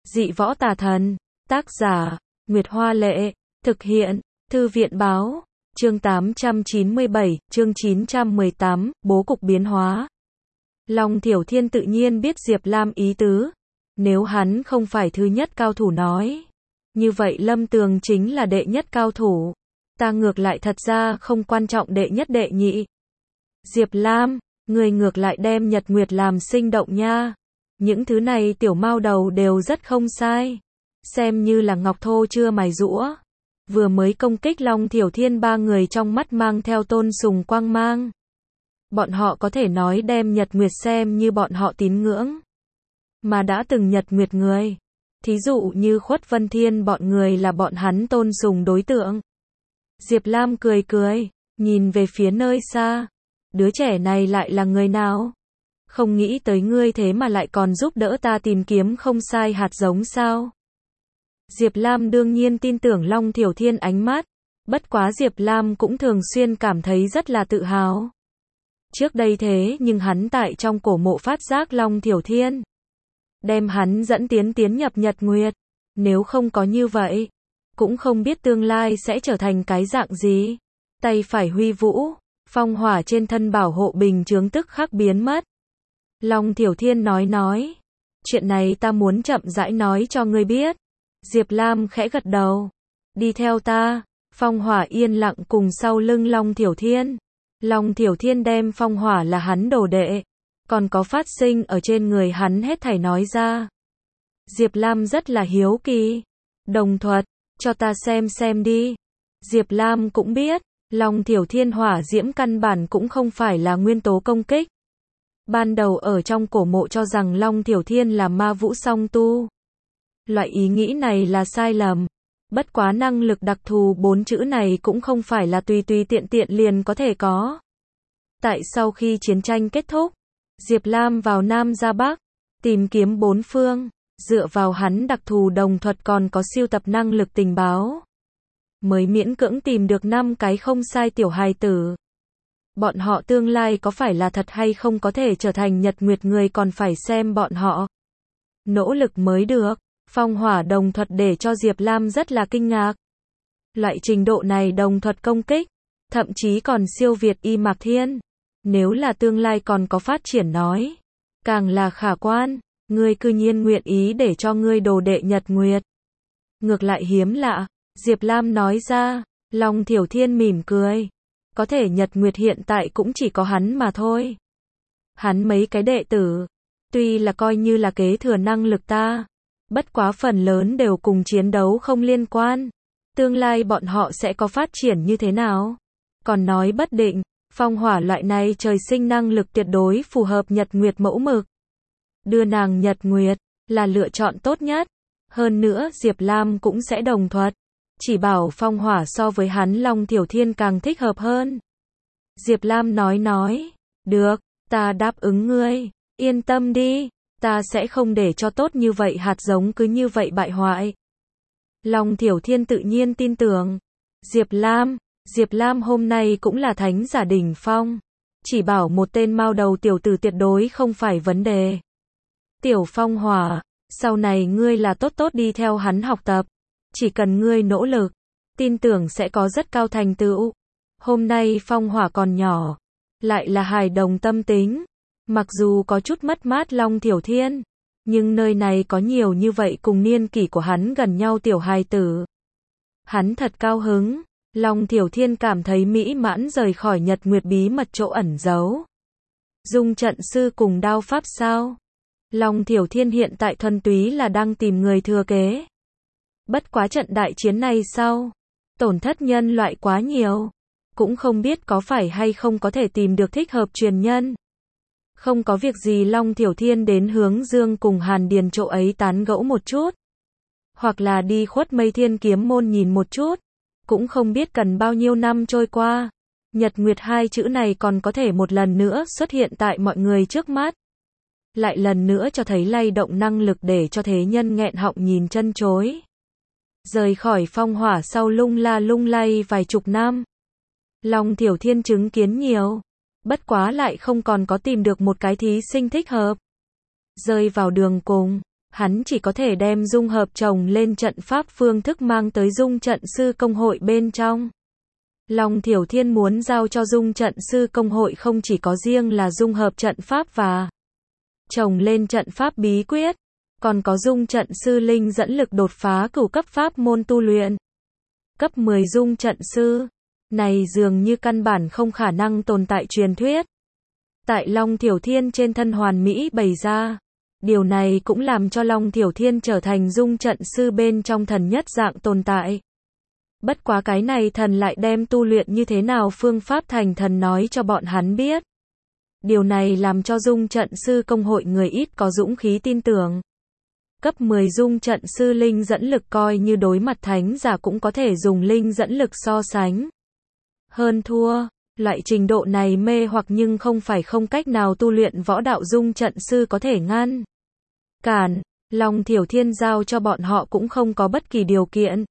Dị võ tà thần. Tác giả, Nguyệt Hoa Lệ. Thực hiện, Thư viện Báo. Chương 897, chương 918, bố cục biến hóa. Long Thiểu Thiên tự nhiên biết Diệp Lam ý tứ. Nếu hắn không phải thứ nhất cao thủ nói, như vậy Lâm Tường chính là đệ nhất cao thủ. Ta ngược lại thật ra không quan trọng đệ nhất đệ nhị. Diệp Lam, người ngược lại đem Nhật Nguyệt làm sinh động nha. Những thứ này tiểu mao đầu đều rất không sai. Xem như là ngọc thô chưa mài rũa. Vừa mới công kích Long Thiểu Thiên, ba người trong mắt mang theo tôn sùng quang mang. Bọn họ có thể nói đem Nhật Nguyệt xem như bọn họ tín ngưỡng. Mà đã từng Nhật Nguyệt người. Thí dụ như Khuất Vân Thiên bọn người là bọn hắn tôn sùng đối tượng. Diệp Lam cười cười, nhìn về phía nơi xa. Đứa trẻ này lại là người nào? Không nghĩ tới ngươi thế mà lại còn giúp đỡ ta tìm kiếm không sai hạt giống sao? Diệp Lam đương nhiên tin tưởng Long Thiểu Thiên ánh mắt. Bất quá Diệp Lam cũng thường xuyên cảm thấy rất là tự hào. Trước đây thế nhưng hắn tại trong cổ mộ phát giác Long Thiểu Thiên. Đem hắn dẫn tiến nhập Nhật Nguyệt. Nếu không có như vậy, cũng không biết tương lai sẽ trở thành cái dạng gì. Tay phải huy vũ, phong hỏa trên thân bảo hộ bình chướng tức khắc biến mất. Long Thiểu Thiên nói. Chuyện này ta muốn chậm rãi nói cho ngươi biết. Diệp Lam khẽ gật đầu. Đi theo ta. Phong hỏa yên lặng cùng sau lưng Long Thiểu Thiên. Long Thiểu Thiên đem phong hỏa là hắn đồ đệ. Còn có phát sinh ở trên người hắn hết thảy nói ra. Diệp Lam rất là hiếu kỳ. Đồng thuật, cho ta xem đi. Diệp Lam cũng biết, Long Thiểu Thiên hỏa diễm căn bản cũng không phải là nguyên tố công kích. Ban đầu ở trong cổ mộ cho rằng Long Thiểu Thiên là ma vũ song tu. Loại ý nghĩ này là sai lầm. Bất quá năng lực đặc thù 4 chữ này cũng không phải là tùy tiện liền có thể có. Tại sau khi chiến tranh kết thúc, Diệp Lam vào Nam ra Bắc, tìm kiếm bốn phương, dựa vào hắn đặc thù đồng thuật còn có siêu tập năng lực tình báo. Mới miễn cưỡng tìm được 5 cái không sai tiểu hài tử. Bọn họ tương lai có phải là thật hay không có thể trở thành Nhật Nguyệt người còn phải xem bọn họ. Nỗ lực mới được. Phong hỏa đồng thuật để cho Diệp Lam rất là kinh ngạc. Loại trình độ này đồng thuật công kích, thậm chí còn siêu việt Y Mạc Thiên. Nếu là tương lai còn có phát triển nói, càng là khả quan. Ngươi cư nhiên nguyện ý để cho ngươi đồ đệ Nhật Nguyệt. Ngược lại hiếm lạ, Diệp Lam nói ra. Long Thiểu Thiên mỉm cười. Có thể Nhật Nguyệt hiện tại cũng chỉ có hắn mà thôi. Hắn mấy cái đệ tử, tuy là coi như là kế thừa năng lực ta, bất quá phần lớn đều cùng chiến đấu không liên quan. Tương lai bọn họ sẽ có phát triển như thế nào? Còn nói bất định, phong hỏa loại này trời sinh năng lực tuyệt đối phù hợp Nhật Nguyệt mẫu mực. Đưa nàng Nhật Nguyệt là lựa chọn tốt nhất. Hơn nữa Diệp Lam cũng sẽ đồng thuật. Chỉ bảo phong hỏa so với hắn Long Thiểu Thiên càng thích hợp hơn. Diệp Lam nói. Được, ta đáp ứng ngươi. Yên tâm đi. Ta sẽ không để cho tốt như vậy hạt giống cứ như vậy bại hoại. Long Thiểu Thiên tự nhiên tin tưởng. Diệp Lam hôm nay cũng là thánh giả đỉnh phong. Chỉ bảo một tên mao đầu tiểu tử tuyệt đối không phải vấn đề. Tiểu phong hỏa, sau này ngươi là tốt đi theo hắn học tập. Chỉ cần ngươi nỗ lực, tin tưởng sẽ có rất cao thành tựu. Hôm nay phong hỏa còn nhỏ, lại là hài đồng tâm tính. Mặc dù có chút mất mát Long Thiểu Thiên, nhưng nơi này có nhiều như vậy cùng niên kỷ của hắn gần nhau tiểu hài tử. Hắn thật cao hứng. Long Thiểu Thiên cảm thấy mỹ mãn rời khỏi Nhật Nguyệt bí mật chỗ ẩn giấu. Dung trận sư cùng đao pháp sao? Long Thiểu Thiên hiện tại thuần túy là đang tìm người thừa kế. Bất quá trận đại chiến này sau, tổn thất nhân loại quá nhiều, cũng không biết có phải hay không có thể tìm được thích hợp truyền nhân. Không có việc gì Long Thiểu Thiên đến Hướng Dương cùng Hàn Điền chỗ ấy tán gẫu một chút. Hoặc là đi Khuất Mây Thiên Kiếm môn nhìn một chút. Cũng không biết cần bao nhiêu năm trôi qua. Nhật Nguyệt hai chữ này còn có thể một lần nữa xuất hiện tại mọi người trước mắt. Lại lần nữa cho thấy lay động năng lực để cho thế nhân nghẹn họng nhìn chân chối. Rời khỏi phong hỏa sau lung lay vài chục năm. Long Thiểu Thiên chứng kiến nhiều. Bất quá lại không còn có tìm được một cái thí sinh thích hợp. Rơi vào đường cùng, Hắn chỉ có thể đem dung hợp chồng lên trận pháp phương thức mang tới dung trận sư công hội bên trong. Long Thiểu Thiên muốn giao cho dung trận sư công hội không chỉ có riêng là dung hợp trận pháp và chồng lên trận pháp bí quyết, còn có dung trận sư linh dẫn lực đột phá cửu cấp pháp môn tu luyện. Cấp 10 dung trận sư, này dường như căn bản không khả năng tồn tại truyền thuyết. Tại Long Thiểu Thiên trên thân hoàn mỹ bày ra. Điều này cũng làm cho Long Thiểu Thiên trở thành dung trận sư bên trong thần nhất dạng tồn tại. Bất quá cái này thần lại đem tu luyện như thế nào phương pháp thành thần nói cho bọn hắn biết. Điều này làm cho dung trận sư công hội người ít có dũng khí tin tưởng. Cấp 10 dung trận sư linh dẫn lực coi như đối mặt thánh giả cũng có thể dùng linh dẫn lực so sánh. Hơn thua, loại trình độ này mê hoặc nhưng không phải không cách nào tu luyện võ đạo dung trận sư có thể ngăn cản. Long Thiểu Thiên giao cho bọn họ cũng không có bất kỳ điều kiện.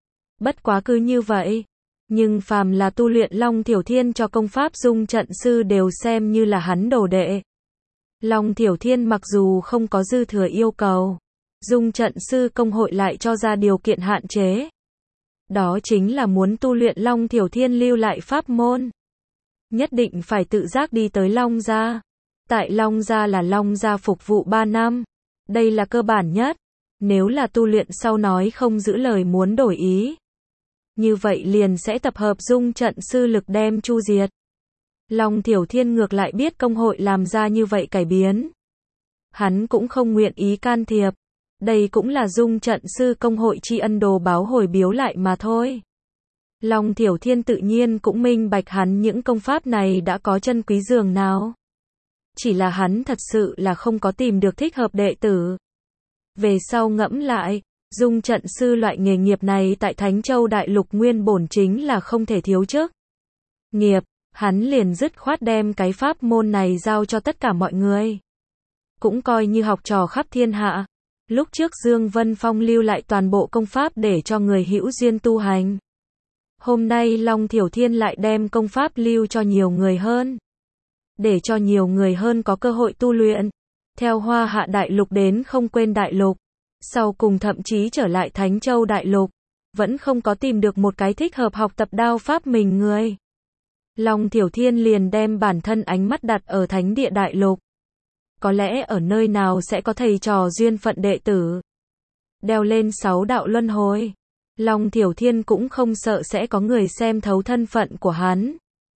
Bất quá cứ như vậy. Nhưng phàm là tu luyện Long Thiểu Thiên cho công pháp dung trận sư đều xem như là hắn đồ đệ. Long Thiểu Thiên mặc dù không có dư thừa yêu cầu, dung trận sư công hội lại cho ra điều kiện hạn chế. Đó chính là muốn tu luyện Long Thiểu Thiên lưu lại pháp môn. Nhất định phải tự giác đi tới Long Gia. Tại Long Gia là Long Gia phục vụ 3 năm. Đây là cơ bản nhất. Nếu là tu luyện sau nói không giữ lời muốn đổi ý, như vậy liền sẽ tập hợp dung trận sư lực đem chu diệt. Long Thiểu Thiên ngược lại biết công hội làm ra như vậy cải biến. Hắn cũng không nguyện ý can thiệp. Đây cũng là dung trận sư công hội tri ân đồ báo hồi biếu lại mà thôi. Long Thiểu Thiên tự nhiên cũng minh bạch hắn những công pháp này đã có chân quý dường nào. Chỉ là hắn thật sự là không có tìm được thích hợp đệ tử. Về sau ngẫm lại, dung trận sư loại nghề nghiệp này tại Thánh Châu Đại Lục nguyên bổn chính là không thể thiếu chức nghiệp, hắn liền dứt khoát đem cái pháp môn này giao cho tất cả mọi người. Cũng coi như học trò khắp thiên hạ. Lúc trước Dương Vân Phong lưu lại toàn bộ công pháp để cho người hữu duyên tu hành. Hôm nay Long Thiểu Thiên lại đem công pháp lưu cho nhiều người hơn. Để cho nhiều người hơn có cơ hội tu luyện. Theo Hoa Hạ Đại Lục đến Không Quên Đại Lục. Sau cùng thậm chí trở lại Thánh Châu Đại Lục. Vẫn không có tìm được một cái thích hợp học tập đao pháp mình người. Long Thiểu Thiên liền đem bản thân ánh mắt đặt ở Thánh Địa Đại Lục. Có lẽ ở nơi nào sẽ có thầy trò duyên phận đệ tử. Đeo lên 6 đạo luân hồi. Long Thiểu Thiên cũng không sợ sẽ có người xem thấu thân phận của hắn.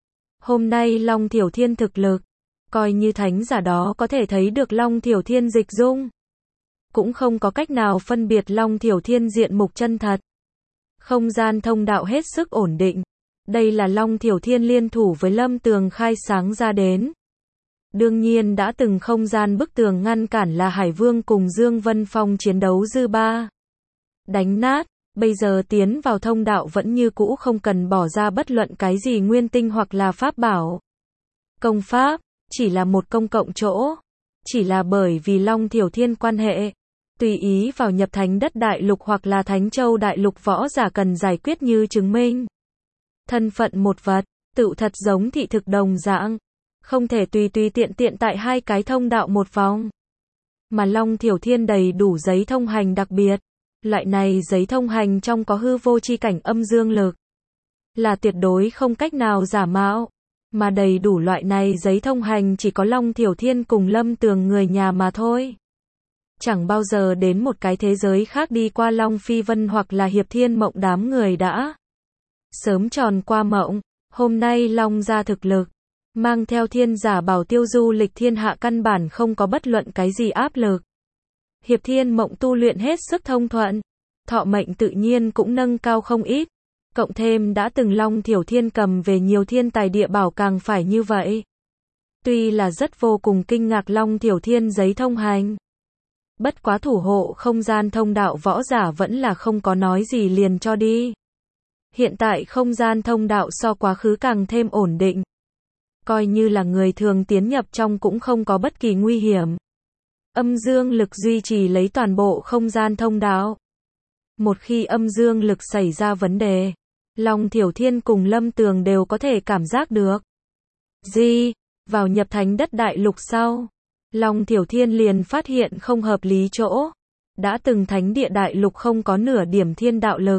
Hôm nay Long Thiểu Thiên thực lực, coi như thánh giả đó có thể thấy được Long Thiểu Thiên dịch dung. Cũng không có cách nào phân biệt Long Thiểu Thiên diện mục chân thật. Không gian thông đạo hết sức ổn định. Đây là Long Thiểu Thiên liên thủ với Lâm Tường khai sáng ra đến. Đương nhiên đã từng không gian bức tường ngăn cản là Hải Vương cùng Dương Vân Phong chiến đấu dư ba. Đánh nát, bây giờ tiến vào thông đạo vẫn như cũ không cần bỏ ra bất luận cái gì nguyên tinh hoặc là pháp bảo. Công pháp, chỉ là một công cộng chỗ. Chỉ là bởi vì Long Thiểu Thiên quan hệ. Tùy ý vào nhập Thánh Đất Đại Lục hoặc là Thánh Châu Đại Lục võ giả cần giải quyết như chứng minh. Thân phận một vật, tự thật giống thị thực đồng dạng. Không thể tùy tùy tiện tiện tại hai cái thông đạo một vòng. Mà Long Thiểu Thiên đầy đủ giấy thông hành đặc biệt. Loại này giấy thông hành trong có hư vô chi cảnh âm dương lực. Là tuyệt đối không cách nào giả mạo. Mà đầy đủ loại này giấy thông hành chỉ có Long Thiểu Thiên cùng Lâm Tường người nhà mà thôi. Chẳng bao giờ đến một cái thế giới khác đi qua Long Phi Vân hoặc là Hiệp Thiên Mộng đám người đã sớm tròn qua mộng. Hôm nay Long ra thực lực. Mang theo thiên giả bảo tiêu du lịch thiên hạ căn bản không có bất luận cái gì áp lực. Hiệp Thiên Mộng tu luyện hết sức thông thuận. Thọ mệnh tự nhiên cũng nâng cao không ít. Cộng thêm đã từng Long Thiểu Thiên cầm về nhiều thiên tài địa bảo càng phải như vậy. Tuy là rất vô cùng kinh ngạc Long Thiểu Thiên giấy thông hành. Bất quá thủ hộ không gian thông đạo võ giả vẫn là không có nói gì liền cho đi. Hiện tại không gian thông đạo so quá khứ càng thêm ổn định. Coi như là người thường tiến nhập trong cũng không có bất kỳ nguy hiểm. Âm dương lực duy trì lấy toàn bộ không gian thông đạo. Một khi âm dương lực xảy ra vấn đề, Long Thiểu Thiên cùng Lâm Tường đều có thể cảm giác được. Vào nhập Thánh Đất Đại Lục sau, Long Thiểu Thiên liền phát hiện không hợp lý chỗ. Đã từng thánh địa đại lục không có nửa điểm thiên đạo lực.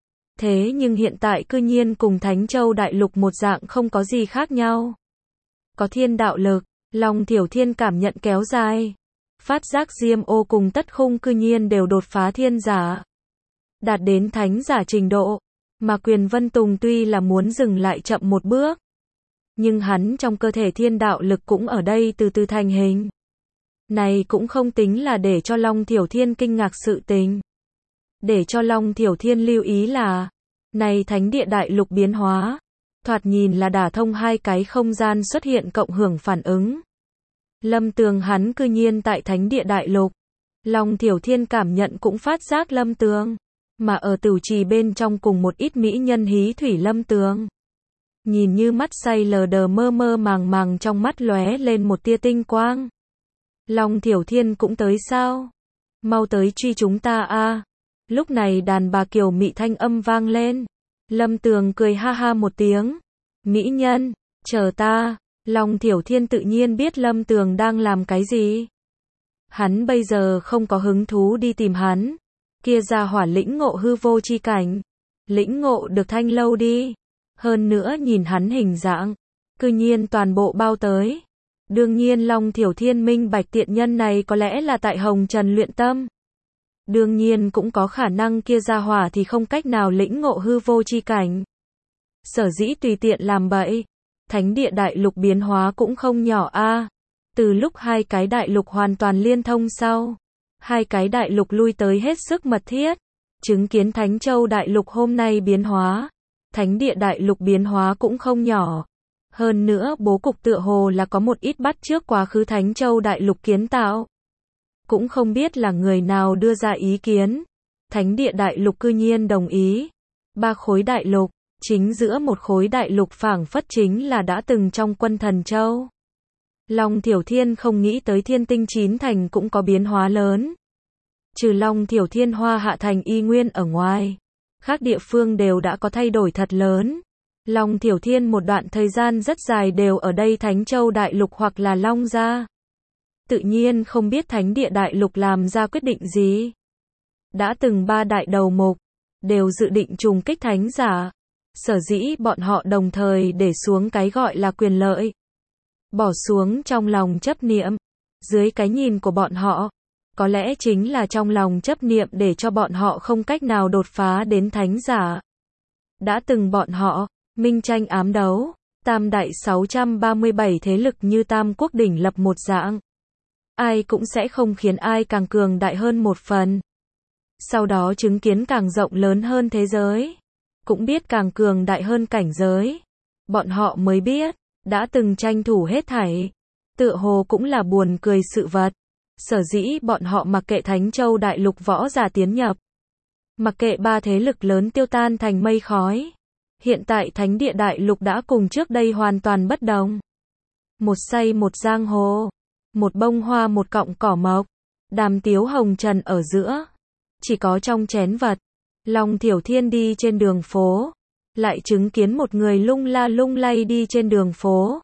Thế nhưng hiện tại cư nhiên cùng Thánh Châu đại lục một dạng không có gì khác nhau. Có thiên đạo lực, Long Thiểu Thiên cảm nhận kéo dài. Phát giác Diêm Ô cùng Tất Khung cư nhiên đều đột phá thiên giả. Đạt đến thánh giả trình độ. Mà Quyền Vân Tùng tuy là muốn dừng lại chậm một bước. Nhưng hắn trong cơ thể thiên đạo lực cũng ở đây từ từ thành hình. Này cũng không tính là để cho Long Thiểu Thiên kinh ngạc sự tình. Để cho Long Thiểu Thiên lưu ý là, này thánh địa đại lục biến hóa, thoạt nhìn là đả thông hai cái không gian xuất hiện cộng hưởng phản ứng. Lâm Tường hắn cư nhiên tại thánh địa đại lục. Long Thiểu Thiên cảm nhận cũng phát giác Lâm Tường, mà ở Tửu Trì bên trong cùng một ít mỹ nhân hí thủy Lâm Tường. Nhìn như mắt say lờ đờ mơ mơ màng màng trong mắt lóe lên một tia tinh quang. Long Thiểu Thiên cũng tới sao? Mau tới truy chúng ta a. Lúc này đàn bà kiều mị thanh âm vang lên. Lâm Tường cười ha ha một tiếng. Mỹ nhân, chờ ta. Long Thiểu Thiên tự nhiên biết Lâm Tường đang làm cái gì. Hắn bây giờ không có hứng thú đi tìm hắn. Kia ra hỏa lĩnh ngộ hư vô chi cảnh. Lĩnh ngộ được thanh lâu đi. Hơn nữa nhìn hắn hình dạng, cư nhiên toàn bộ bao tới. Đương nhiên Long Thiểu Thiên minh bạch tiện nhân này có lẽ là tại Hồng Trần luyện tâm. Đương nhiên cũng có khả năng kia ra hỏa thì không cách nào lĩnh ngộ hư vô chi cảnh. Sở dĩ tùy tiện làm bậy. Thánh địa đại lục biến hóa cũng không nhỏ a. Từ lúc hai cái đại lục hoàn toàn liên thông sau, hai cái đại lục lui tới hết sức mật thiết. Chứng kiến Thánh Châu đại lục hôm nay biến hóa. Thánh địa đại lục biến hóa cũng không nhỏ. Hơn nữa bố cục tựa hồ là có một ít bắt chước quá khứ Thánh Châu đại lục kiến tạo. Cũng không biết là người nào đưa ra ý kiến. Thánh địa đại lục cư nhiên đồng ý. 3 khối đại lục, chính giữa một khối đại lục phảng phất chính là đã từng trong quân Thần Châu. Long Thiểu Thiên không nghĩ tới Thiên Tinh 9 thành cũng có biến hóa lớn. Trừ Long Thiểu Thiên Hoa Hạ thành y nguyên ở ngoài, khác địa phương đều đã có thay đổi thật lớn. Long Thiểu Thiên một đoạn thời gian rất dài đều ở đây Thánh Châu đại lục hoặc là Long gia. Tự nhiên không biết Thánh địa đại lục làm ra quyết định gì. Đã từng 3 đại đầu mục đều dự định trùng kích thánh giả. Sở dĩ bọn họ đồng thời để xuống cái gọi là quyền lợi. Bỏ xuống trong lòng chấp niệm. Dưới cái nhìn của bọn họ, có lẽ chính là trong lòng chấp niệm để cho bọn họ không cách nào đột phá đến thánh giả. Đã từng bọn họ, minh tranh ám đấu, tam đại 637 thế lực như Tam Quốc đỉnh lập một dạng. Ai cũng sẽ không khiến ai càng cường đại hơn một phần. Sau đó chứng kiến càng rộng lớn hơn thế giới. Cũng biết càng cường đại hơn cảnh giới. Bọn họ mới biết, đã từng tranh thủ hết thảy. Tựa hồ cũng là buồn cười sự vật. Sở dĩ bọn họ mặc kệ Thánh Châu đại lục võ giả tiến nhập. Mặc kệ 3 thế lực lớn tiêu tan thành mây khói. Hiện tại Thánh địa đại lục đã cùng trước đây hoàn toàn bất đồng. Một say một giang hồ. Một bông hoa một cọng cỏ mộc. Đàm tiếu hồng trần ở giữa. Chỉ có trong chén vật. Long Thiểu Thiên đi trên đường phố. Lại chứng kiến một người lung la lung lay đi trên đường phố.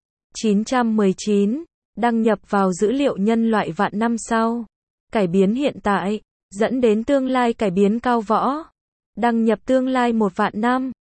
919. Đăng nhập vào dữ liệu nhân loại vạn năm sau. Cải biến hiện tại. Dẫn đến tương lai cải biến cao võ. Đăng nhập tương lai 1 vạn năm.